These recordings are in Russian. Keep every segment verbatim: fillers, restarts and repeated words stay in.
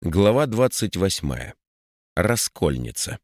Глава двадцать восьмая. Раскольница.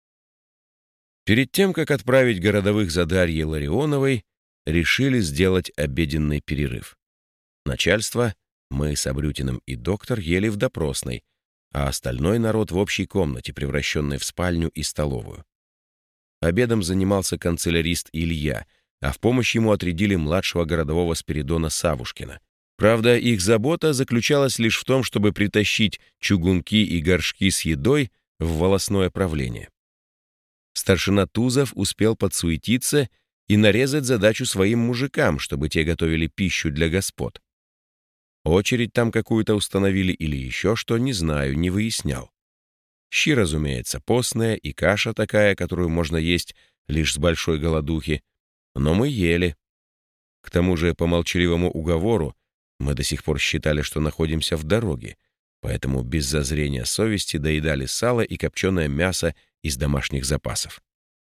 Перед тем, как отправить городовых за Дарьей Ларионовой, решили сделать обеденный перерыв. Начальство, мы с Абрютиным и доктор ели в допросной, а остальной народ в общей комнате, превращенной в спальню и столовую. Обедом занимался канцелярист Илья, а в помощь ему отрядили младшего городового Спиридона Савушкина. Правда, их забота заключалась лишь в том, чтобы притащить чугунки и горшки с едой в волосное правление. Старшина Тузов успел подсуетиться и нарезать задачу своим мужикам, чтобы те готовили пищу для господ. Очередь там какую-то установили или еще что, не знаю, не выяснял. Щи, разумеется, постная и каша такая, которую можно есть лишь с большой голодухи, но мы ели. К тому же, по молчаливому уговору, мы до сих пор считали, что находимся в дороге, поэтому без зазрения совести доедали сало и копченое мясо из домашних запасов.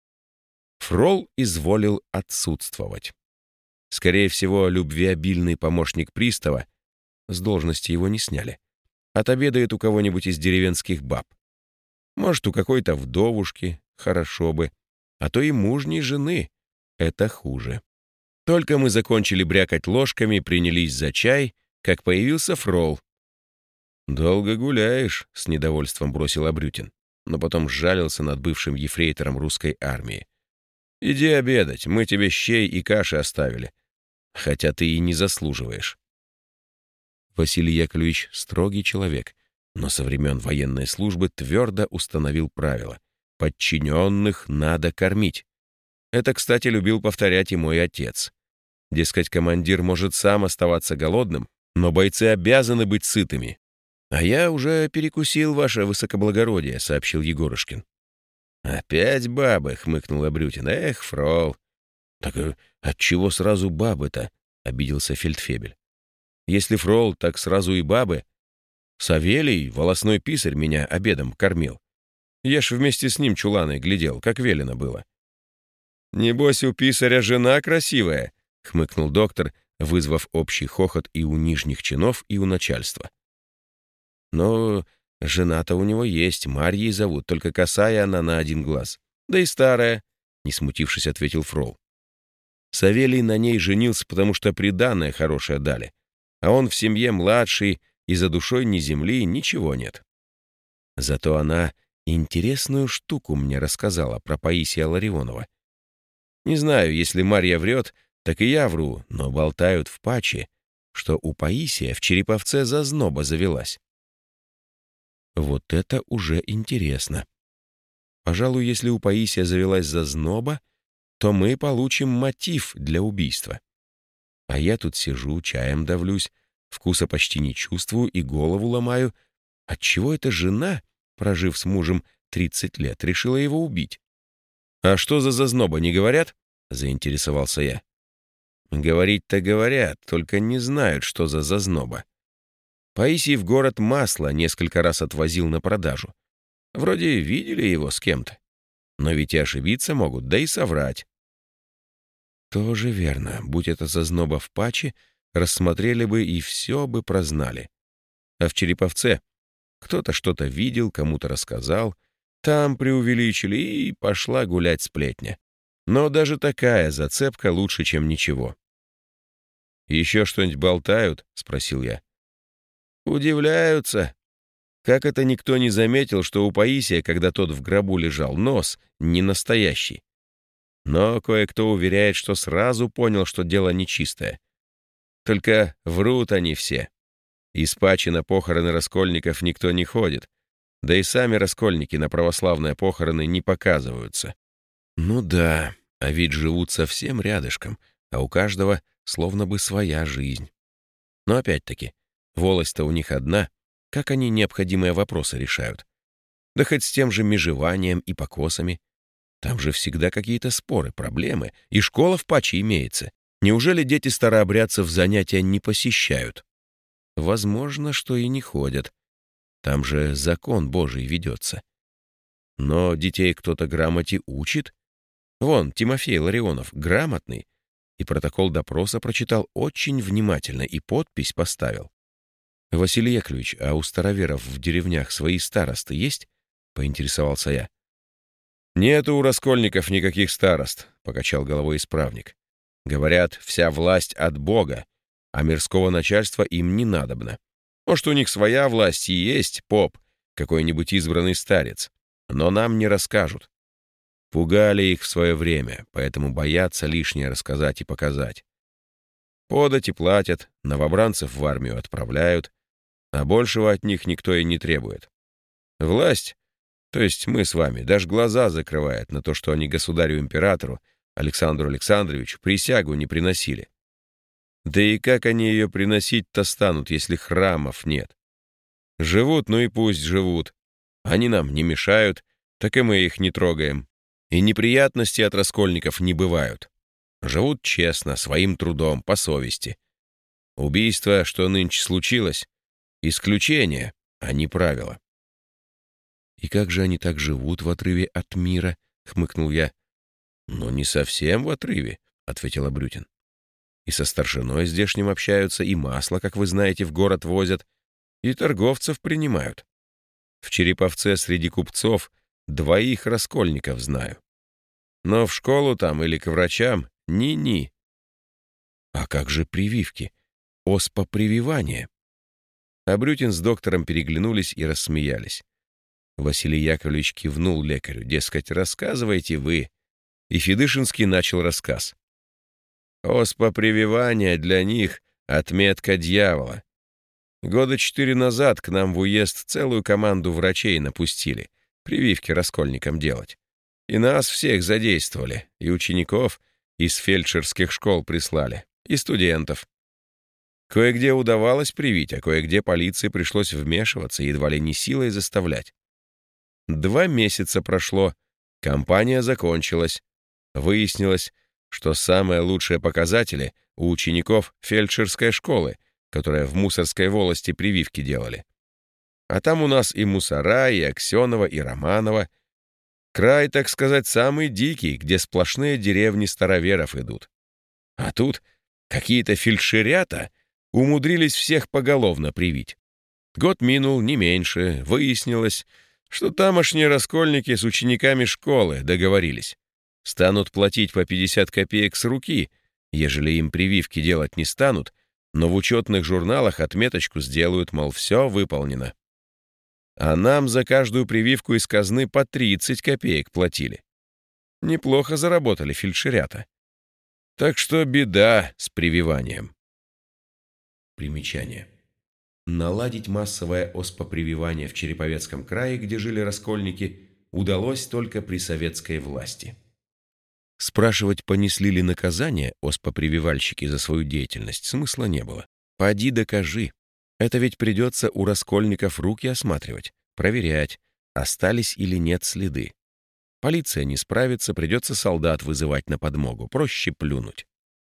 Фрол изволил отсутствовать. Скорее всего, любвеобильный помощник пристава, с должности его не сняли, отобедает у кого-нибудь из деревенских баб. Может, у какой-то вдовушки, хорошо бы, а то и мужней жены, это хуже. Только мы закончили брякать ложками, принялись за чай, как появился Фрол. «Долго гуляешь», — с недовольством бросил Абрютин, но потом сжалился над бывшим ефрейтором русской армии. «Иди обедать, мы тебе щей и каши оставили, хотя ты и не заслуживаешь». Василий Яковлевич строгий человек, но со времен военной службы твердо установил правило: подчиненных надо кормить. Это, кстати, любил повторять и мой отец. Дескать, командир может сам оставаться голодным, но бойцы обязаны быть сытыми. «А я уже перекусил, ваше высокоблагородие», — сообщил Егорушкин. «Опять бабы», — хмыкнул Абрютин. «Эх, Фрол». «Так э, отчего сразу бабы-то?» — обиделся Фельдфебель. «Если Фрол, так сразу и бабы. Савелий, волосной писарь, меня обедом кормил. Я ж вместе с ним чуланой глядел, как велено было». «Небось, у писаря жена красивая», — хмыкнул доктор, вызвав общий хохот и у нижних чинов, и у начальства. «Но жена-то у него есть, Марьей зовут, только косая она на один глаз. Да и старая», — не смутившись, ответил Фрол. «Савелий на ней женился, потому что приданое хорошее дали, а он в семье младший, и за душой ни земли, ничего нет. Зато она интересную штуку мне рассказала про Паисия Ларионова. Не знаю, если Марья врет, так и я вру, но болтают в паче, что у Паисия в Череповце зазноба завелась». Вот это уже интересно. Пожалуй, если у Паисия завелась зазноба, то мы получим мотив для убийства. А я тут сижу, чаем давлюсь, вкуса почти не чувствую и голову ломаю. Отчего эта жена, прожив с мужем тридцать лет, решила его убить? «А что за зазноба, не говорят?» — заинтересовался я. «Говорить-то говорят, только не знают, что за зазноба. Паисий в город масло несколько раз отвозил на продажу. Вроде видели его с кем-то. Но ведь и ошибиться могут, да и соврать». Тоже верно. Будь это зазноба в паче, рассмотрели бы и все бы прознали. А в Череповце кто-то что-то видел, кому-то рассказал, там преувеличили, и пошла гулять сплетня. Но даже такая зацепка лучше, чем ничего. «Еще что-нибудь болтают?» — спросил я. «Удивляются. Как это никто не заметил, что у Паисия, когда тот в гробу лежал, нос не настоящий. Но кое-кто уверяет, что сразу понял, что дело нечистое. Только врут они все. Из пачи на похороны раскольников никто не ходит, да и сами раскольники на православные похороны не показываются». Ну да, а ведь живут совсем рядышком, а у каждого словно бы своя жизнь. Но опять-таки, волость-то у них одна, как они необходимые вопросы решают? Да хоть с тем же межеванием и покосами. Там же всегда какие-то споры, проблемы, и школа в паче имеется. Неужели дети старообрядцев занятия не посещают? Возможно, что и не ходят. Там же закон Божий ведется. Но детей кто-то грамоте учит. Вон, Тимофей Ларионов грамотный, и протокол допроса прочитал очень внимательно и подпись поставил. «Василий Яковлевич, а у староверов в деревнях свои старосты есть?» — поинтересовался я. «Нету у раскольников никаких старост», — покачал головой исправник. «Говорят, вся власть от Бога, а мирского начальства им не надобно. Может, у них своя власть и есть, поп, какой-нибудь избранный старец, но нам не расскажут. Пугали их в свое время, поэтому боятся лишнее рассказать и показать. Подати платят, новобранцев в армию отправляют, а большего от них никто и не требует. Власть, то есть мы с вами, даже глаза закрывает на то, что они государю-императору Александру Александровичу присягу не приносили. Да и как они ее приносить-то станут, если храмов нет? Живут, ну и пусть живут. Они нам не мешают, так и мы их не трогаем. И неприятности от раскольников не бывают. Живут честно, своим трудом, по совести. Убийство, что нынче случилось, исключение, а не правило. «И как же они так живут в отрыве от мира?» — хмыкнул я. «Ну, не совсем в отрыве», — ответил Абрютин. «И со старшиной здешним общаются, и масло, как вы знаете, в город возят, и торговцев принимают. В Череповце среди купцов двоих раскольников знаю. Но в школу там или к врачам ни-ни». «А как же прививки? Оспа-прививание?» Абрютин с доктором переглянулись и рассмеялись. Василий Яковлевич кивнул лекарю, дескать, рассказывайте вы. И Федышинский начал рассказ. Оспа-прививание для них — отметка дьявола. Года четыре назад к нам в уезд целую команду врачей напустили, прививки раскольникам делать. И нас всех задействовали, и учеников из фельдшерских школ прислали, и студентов. Кое-где удавалось привить, а кое-где полиции пришлось вмешиваться, едва ли не силой заставлять. Два месяца прошло, кампания закончилась. Выяснилось, что самые лучшие показатели у учеников фельдшерской школы, которая в Мусорской волости прививки делали. А там у нас и Мусора, и Аксенова, и Романова. Край, так сказать, самый дикий, где сплошные деревни староверов идут. А тут какие-то фельдшерята умудрились всех поголовно привить. Год минул, не меньше, выяснилось, что тамошние раскольники с учениками школы договорились. Станут платить по пятьдесят копеек с руки, ежели им прививки делать не станут, но в учетных журналах отметочку сделают, мол, все выполнено. А нам за каждую прививку из казны по тридцать копеек платили. Неплохо заработали фельдшерята. Так что беда с прививанием. Примечание. Наладить массовое оспопрививание в Череповецком крае, где жили раскольники, удалось только при советской власти. Спрашивать, понесли ли наказание оспопрививальщики за свою деятельность, смысла не было. Поди докажи. Это ведь придется у раскольников руки осматривать, проверять, остались или нет следы. Полиция не справится, придется солдат вызывать на подмогу, проще плюнуть.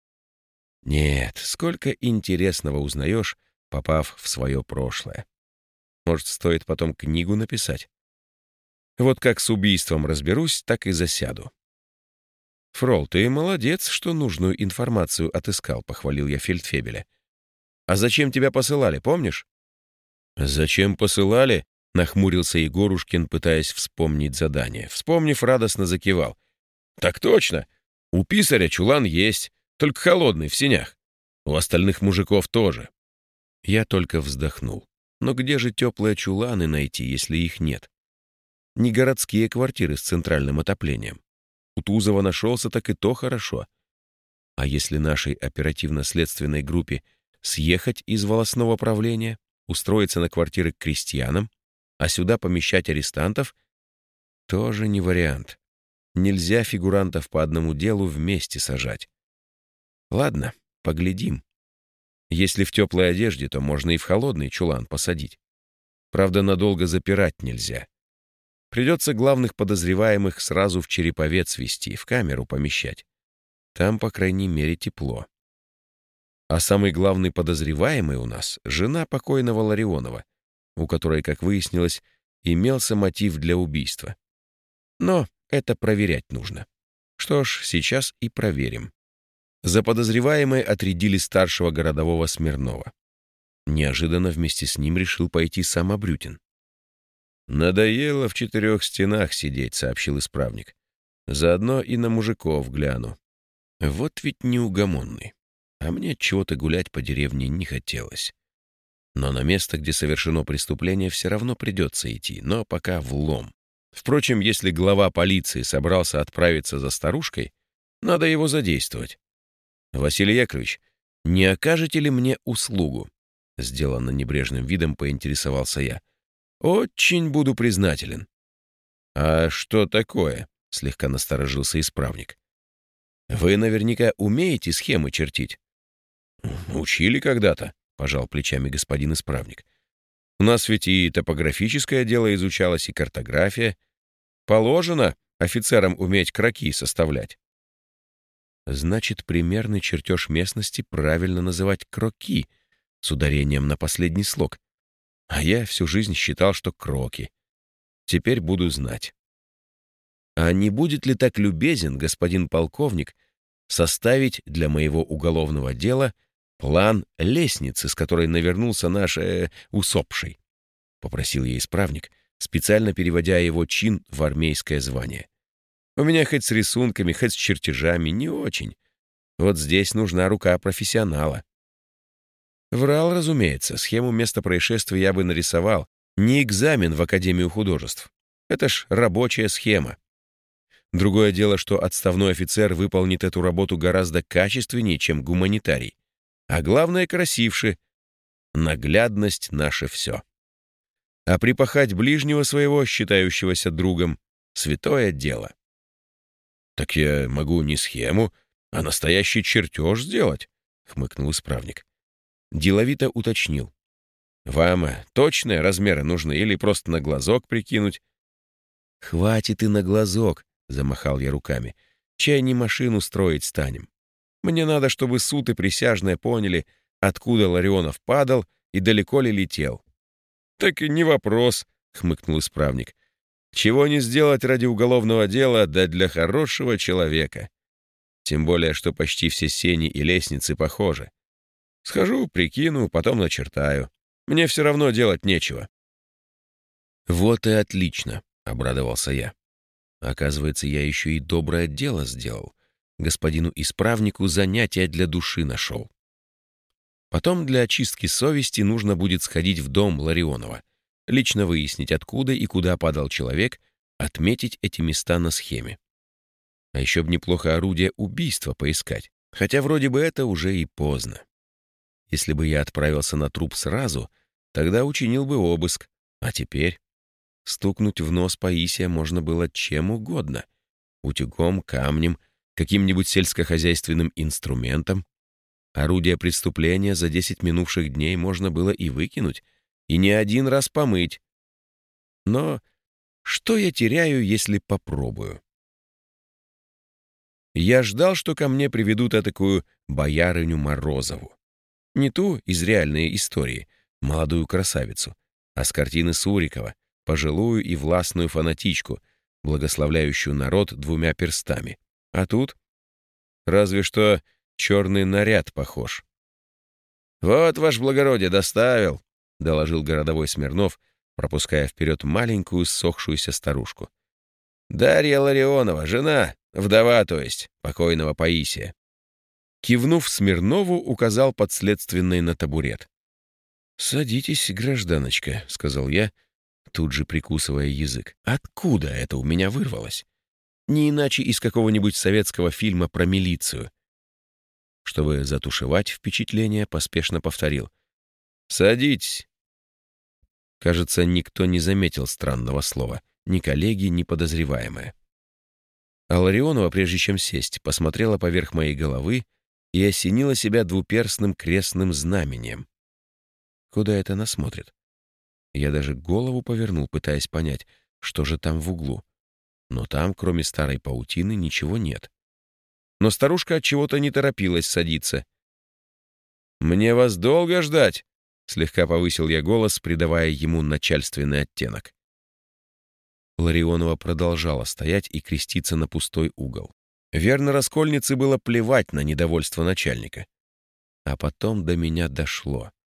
Нет, сколько интересного узнаешь, попав в свое прошлое. Может, стоит потом книгу написать? Вот как с убийством разберусь, так и засяду. «Фрол, ты молодец, что нужную информацию отыскал», — похвалил я фельдфебеля. «А зачем тебя посылали, помнишь?» «Зачем посылали?» — нахмурился Егорушкин, пытаясь вспомнить задание. Вспомнив, радостно закивал. «Так точно! У писаря чулан есть, только холодный, в сенях. У остальных мужиков тоже». Я только вздохнул. Но где же теплые чуланы найти, если их нет? Не городские квартиры с центральным отоплением. У Тузова нашелся, так и то хорошо. А если нашей оперативно-следственной группе съехать из волостного правления, устроиться на квартиры к крестьянам, а сюда помещать арестантов, тоже не вариант. Нельзя фигурантов по одному делу вместе сажать. Ладно, поглядим. Если в теплой одежде, то можно и в холодный чулан посадить. Правда, надолго запирать нельзя. Придется главных подозреваемых сразу в Череповец везти, в камеру помещать. Там, по крайней мере, тепло. А самый главный подозреваемый у нас — жена покойного Ларионова, у которой, как выяснилось, имелся мотив для убийства. Но это проверять нужно. Что ж, сейчас и проверим. За подозреваемой отрядили старшего городового Смирнова. Неожиданно вместе с ним решил пойти сам Абрютин. «Надоело в четырех стенах сидеть», — сообщил исправник. «Заодно и на мужиков гляну. Вот ведь неугомонный. А мне чего-то гулять по деревне не хотелось. Но на место, где совершено преступление, все равно придется идти, но пока влом. Впрочем, если глава полиции собрался отправиться за старушкой, надо его задействовать. Василий Яковлевич, не окажете ли мне услугу?» Сделанно небрежным видом поинтересовался я. «Очень буду признателен». «А что такое?» — слегка насторожился исправник. «Вы наверняка умеете схемы чертить?» «Учили когда-то», — пожал плечами господин исправник. «У нас ведь и топографическое дело изучалось, и картография. Положено офицерам уметь кроки составлять». «Значит, примерный чертеж местности правильно называть кроки», с ударением на последний слог. А я всю жизнь считал, что кроки. Теперь буду знать. А не будет ли так любезен господин полковник составить для моего уголовного дела план лестницы, с которой навернулся наш э, усопший? Попросил я исправник, специально переводя его чин в армейское звание. У меня хоть с рисунками, хоть с чертежами не очень. Вот здесь нужна рука профессионала. Врал, разумеется, схему места происшествия я бы нарисовал. Не экзамен в Академию художеств. Это ж рабочая схема. Другое дело, что отставной офицер выполнит эту работу гораздо качественнее, чем гуманитарий. А главное, красивше. Наглядность — наше все. А припахать ближнего своего, считающегося другом, — святое дело. «Так я могу не схему, а настоящий чертеж сделать», — хмыкнул исправник. Деловито уточнил. «Вам точные размеры нужны или просто на глазок прикинуть?» «Хватит и на глазок», — замахал я руками. «Чай не машину строить станем. Мне надо, чтобы суд и присяжные поняли, откуда Ларионов падал и далеко ли летел». «Так и не вопрос», — хмыкнул исправник. «Чего не сделать ради уголовного дела, да для хорошего человека. Тем более, что почти все сени и лестницы похожи. Схожу, прикину, потом начертаю. Мне все равно делать нечего». «Вот и отлично», — обрадовался я. Оказывается, я еще и доброе дело сделал. Господину исправнику занятия для души нашел. Потом для очистки совести нужно будет сходить в дом Ларионова, лично выяснить, откуда и куда падал человек, отметить эти места на схеме. А еще бы неплохо орудие убийства поискать, хотя вроде бы это уже и поздно. Если бы я отправился на труп сразу, тогда учинил бы обыск, а теперь стукнуть в нос Паисия можно было чем угодно — утюгом, камнем, каким-нибудь сельскохозяйственным инструментом. Орудие преступления за десять минувших дней можно было и выкинуть, и не один раз помыть. Но что я теряю, если попробую? Я ждал, что ко мне приведут этакую боярыню Морозову. Не ту из реальной истории, молодую красавицу, а с картины Сурикова, пожилую и властную фанатичку, благословляющую народ двумя перстами. А тут разве что черный наряд похож. «Вот, ваше благородие, доставил», — доложил городовой Смирнов, пропуская вперед маленькую ссохшуюся старушку. «Дарья Ларионова, жена, вдова, то есть, покойного Паисия». Кивнув Смирнову, указал подследственный на табурет. «Садитесь, гражданочка», — сказал я, тут же прикусывая язык. «Откуда это у меня вырвалось? Не иначе из какого-нибудь советского фильма про милицию». Чтобы затушевать впечатление, поспешно повторил. «Садитесь». Кажется, никто не заметил странного слова, ни коллеги, ни подозреваемая. А Ларионова, прежде чем сесть, посмотрела поверх моей головы и осенила себя двуперстным крестным знамением. Куда это она смотрит? Я даже голову повернул, пытаясь понять, что же там в углу. Но там, кроме старой паутины, ничего нет. Но старушка от чего-то не торопилась садиться. «Мне вас долго ждать?» — слегка повысил я голос, придавая ему начальственный оттенок. Ларионова продолжала стоять и креститься на пустой угол. Верно, раскольнице было плевать на недовольство начальника. А потом до меня дошло.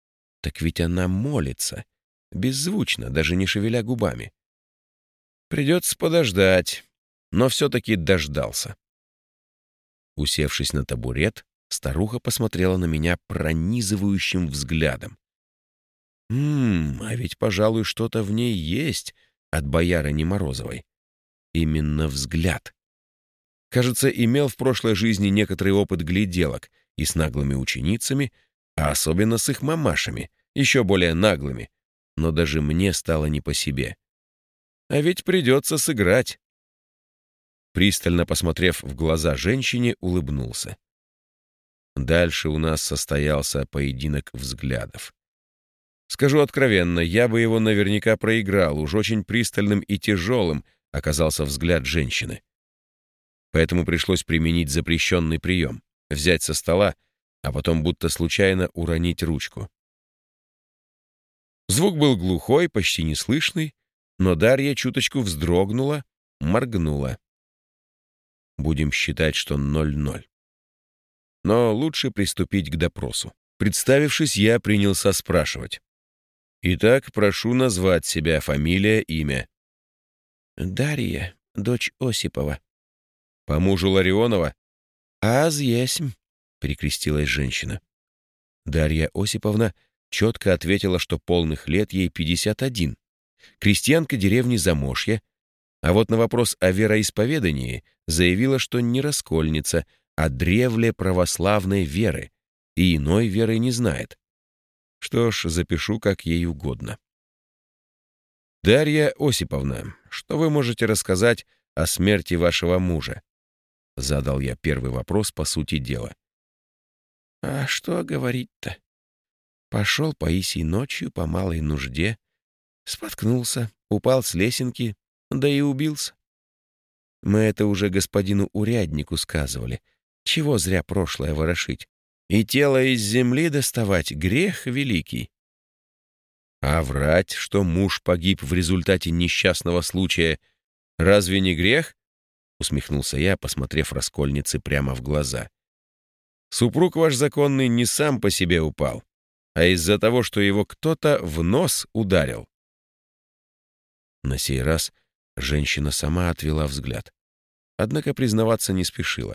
Так ведь она молится, беззвучно, даже не шевеля губами. Придется подождать, но все-таки дождался. Усевшись на табурет, старуха посмотрела на меня пронизывающим взглядом. «Ммм, а ведь, пожалуй, что-то в ней есть от боярыни Морозовой. Именно взгляд. Кажется, имел в прошлой жизни некоторый опыт гляделок и с наглыми ученицами, а особенно с их мамашами, еще более наглыми. Но даже мне стало не по себе. А ведь придется сыграть». Пристально посмотрев в глаза женщине, улыбнулся. Дальше у нас состоялся поединок взглядов. Скажу откровенно, я бы его наверняка проиграл, уж очень пристальным и тяжелым оказался взгляд женщины. Поэтому пришлось применить запрещенный прием — взять со стола, а потом будто случайно уронить ручку. Звук был глухой, почти неслышный, но Дарья чуточку вздрогнула, моргнула. Будем считать, что ноль-ноль. Но лучше приступить к допросу. Представившись, я принялся спрашивать. «Итак, прошу назвать себя, фамилия, имя». «Дарья, дочь Осипова». «По мужу Ларионова?» «Аз есмь», — перекрестилась женщина. Дарья Осиповна четко ответила, что полных лет ей пятьдесят один. Крестьянка деревни Замошья, а вот на вопрос о вероисповедании заявила, что не раскольница, а древле православной веры, и иной веры не знает. Что ж, запишу как ей угодно. «Дарья Осиповна, что вы можете рассказать о смерти вашего мужа?» Задал я первый вопрос по сути дела. «А что говорить-то? Пошел Паисий ночью по малой нужде, споткнулся, упал с лесенки, да и убился. Мы это уже господину уряднику сказывали. Чего зря прошлое ворошить? И тело из земли доставать — грех великий». «А врать, что муж погиб в результате несчастного случая, разве не грех?» — усмехнулся я, посмотрев раскольнице прямо в глаза. «Супруг ваш законный не сам по себе упал, а из-за того, что его кто-то в нос ударил». На сей раз женщина сама отвела взгляд, однако признаваться не спешила.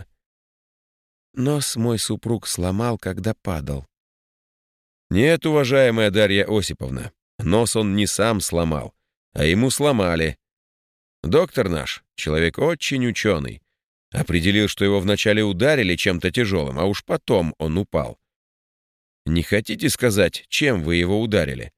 «Нос мой супруг сломал, когда падал». «Нет, уважаемая Дарья Осиповна, нос он не сам сломал, а ему сломали. Доктор наш, человек очень ученый, определил, что его вначале ударили чем-то тяжелым, а уж потом он упал. Не хотите сказать, чем вы его ударили?»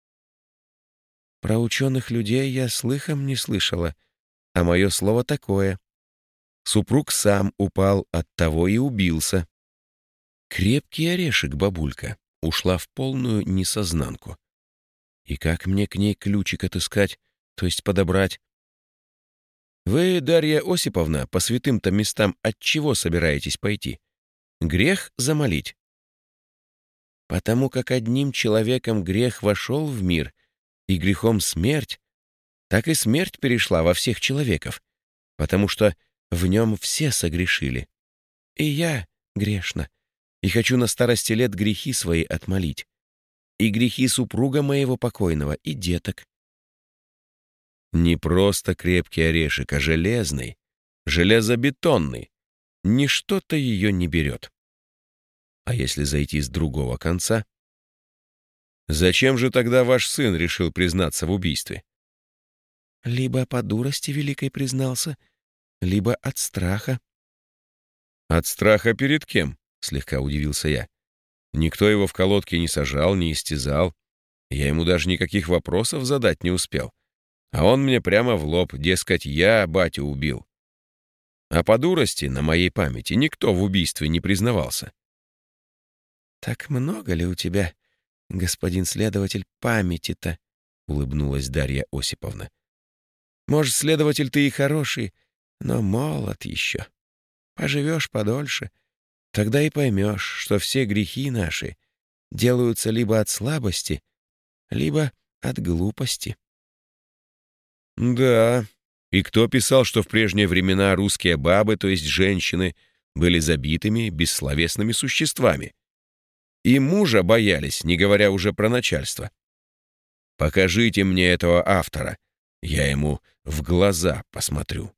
«Про ученых людей я слыхом не слышала, а мое слово такое. Супруг сам упал, оттого и убился». Крепкий орешек бабулька ушла в полную несознанку. И как мне к ней ключик отыскать, то есть подобрать? «Вы, Дарья Осиповна, по святым-то местам от чего собираетесь пойти? Грех замолить?» «Потому как одним человеком грех вошел в мир, и грехом смерть, так и смерть перешла во всех человеков, потому что в нем все согрешили. И я грешна, и хочу на старости лет грехи свои отмолить, и грехи супруга моего покойного, и деток». Не просто крепкий орешек, а железный, железобетонный. Ничто-то ее не берет. А если зайти с другого конца? Зачем же тогда ваш сын решил признаться в убийстве? Либо по дурости великой признался, либо от страха. От страха перед кем? Слегка удивился я. Никто его в колодке не сажал, не истязал. Я ему даже никаких вопросов задать не успел. А он мне прямо в лоб, дескать, я батю убил. А по дурости, на моей памяти, никто в убийстве не признавался. «Так много ли у тебя, господин следователь, памяти-то?» — улыбнулась Дарья Осиповна. «Может, следователь ты и хороший, но молод еще. Поживешь подольше, тогда и поймешь, что все грехи наши делаются либо от слабости, либо от глупости». «Да. И кто писал, что в прежние времена русские бабы, то есть женщины, были забитыми, бессловесными существами? И мужа боялись, не говоря уже про начальство. Покажите мне этого автора, я ему в глаза посмотрю.